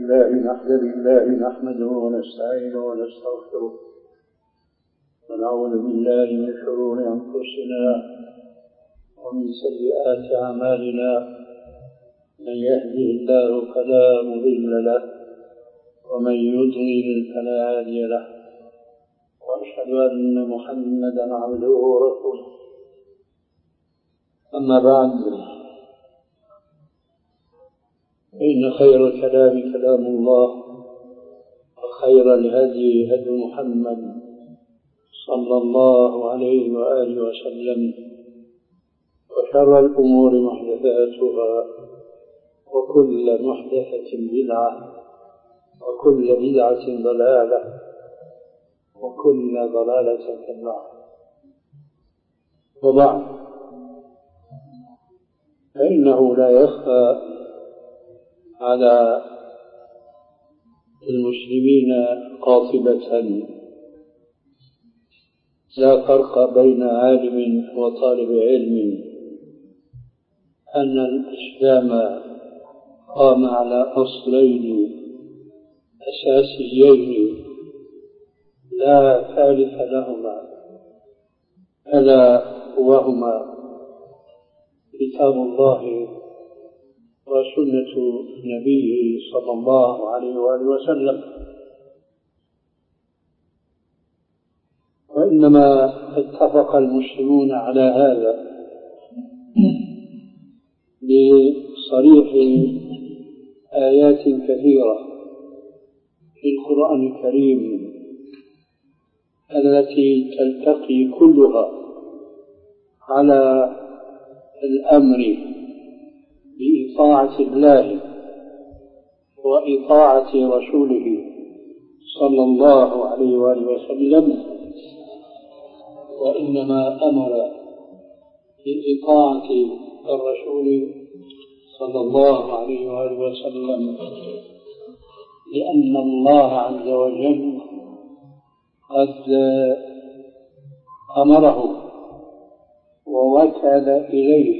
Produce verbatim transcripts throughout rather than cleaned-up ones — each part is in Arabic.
لله نحمد لله نحمده ونستعينه ونستغفره ونعوذ بالله من شرور أنفسنا ومن سيئات أعمالنا من يهده الله فلا مضل له ومن يضلل فلا هادي له وأشهد أن محمدا عبده ورسوله. أما بعد، إن خير الكلام كلام الله وخير الهدي هدي محمد صلى الله عليه وآله وسلم وشر الأمور محدثاتها وكل محدثة بدعة وكل بدعة ضلالة وكل ضلالة في النار. وبعد، فإنه لا يخفى على المسلمين قاطبة لا فرق بين عالم وطالب علم أن الإسلام قام على أصلين أساسيين لا ثالث لهما، ألا وهما كتاب الله وسنة نبيه صلى الله عليه وآله وسلم. وإنما اتفق المسلمون على هذا بصريح آيات كثيرة في القرآن الكريم التي تلتقي كلها على الأمر بإطاعة الله وإطاعة رسوله صلى الله عليه وآله وسلم، وإنما أمر بإطاعة الرسول صلى الله عليه وآله وسلم لأن الله عز وجل قد أمره ووكل إليه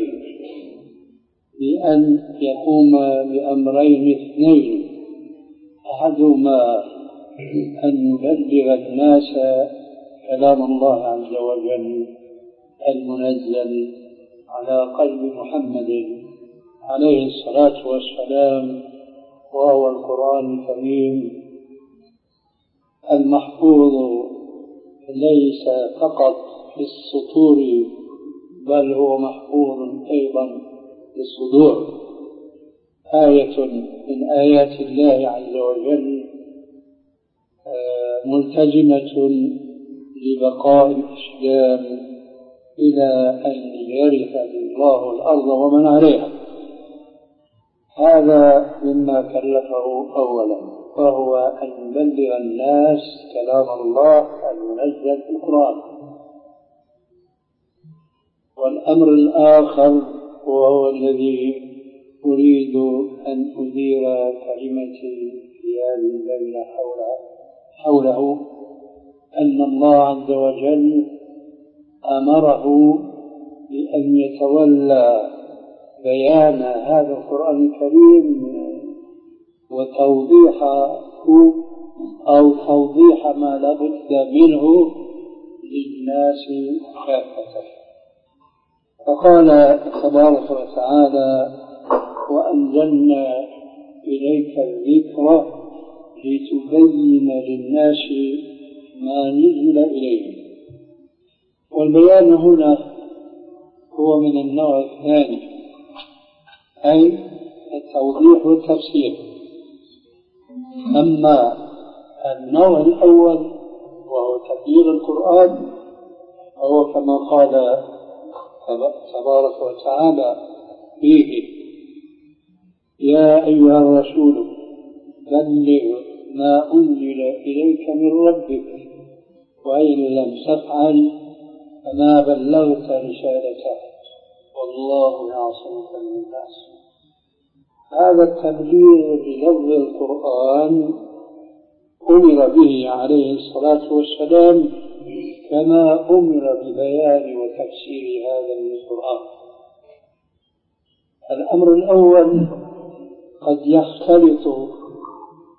بأن يقوم بأمرين اثنين: أحدهما أن يبلغ الناس كلام الله عز وجل المنزل على قلب محمد عليه الصلاة والسلام، وهو القرآن الكريم المحفوظ ليس فقط في السطور بل هو محفوظ أيضا في الصدور، آية من آيات الله عز وجل ملتزمة لبقاء الإسلام إلى أن يرث الله الأرض ومن عليها. هذا مما كلفه أولا، وهو أن يبلغ الناس كلام الله المنزل في القرآن. والأمر الآخر وهو الذي أريد أن أدير كلمتي في هذه الليلة حوله, حوله أن الله عز وجل أمره بأن يتولى بيان هذا القرآن الكريم وتوضيحه أو توضيح ما لابد منه للناس كافة. فقال تبارك وتعالى: وأنزلنا إليك الذكر لتبين للناس ما نزل إليهم. والبيان هنا هو من النوع الثاني، أي التوضيح والتفسير. أما النوع الأول وهو تبيين القرآن فهو كما قال تبارك وتعالى فيه: يا أيها الرسول بلغ ما أنزل إليك من ربك وإن لم تفعل فما بلغت رسالته والله يعصمك من الناس. هذا التبليغ بلفظ القرآن أمر به عليه الصلاة والسلام كما أمر ببيان وتفسير هذا القرآن. الأمر الأول قد يختلط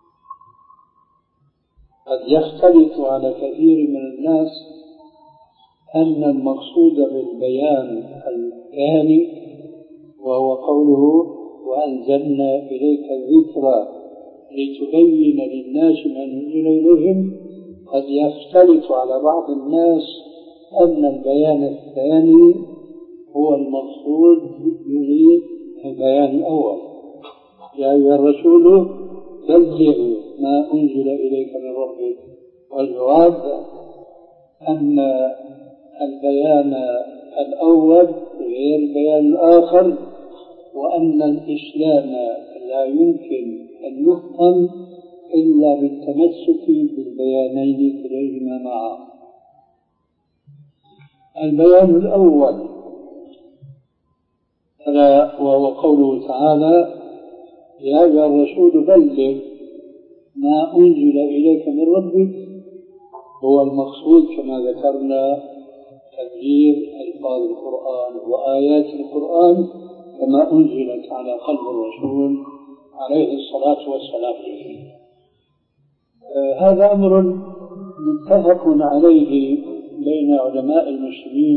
قد يختلط على كثير من الناس أن المقصود بالبيان الثاني وهو قوله وأنزلنا إليك الذكر لتبين للناس ما نزل إليهم، قد يختلط على بعض الناس أن البيان الثاني هو المقصود به البيان الأول. يا أيها الرسول بلغ ما أنزل إليك من ربك. والجواب أن البيان الأول غير البيان الآخر، وأن الإسلام لا يمكن أن يفهم إلا بالتمسك بالبيانين كليهما معا. البيان الأول وهو قوله تعالى يا أيها الرسول بلغ ما أنزل إليك من ربك، هو المقصود كما ذكرنا تبليغ ألفاظ القرآن وآيات القرآن كما أنزلت على قلب الرسول عليه الصلاة والسلام. آه هذا أمر متفق عليه بين علماء المسلمين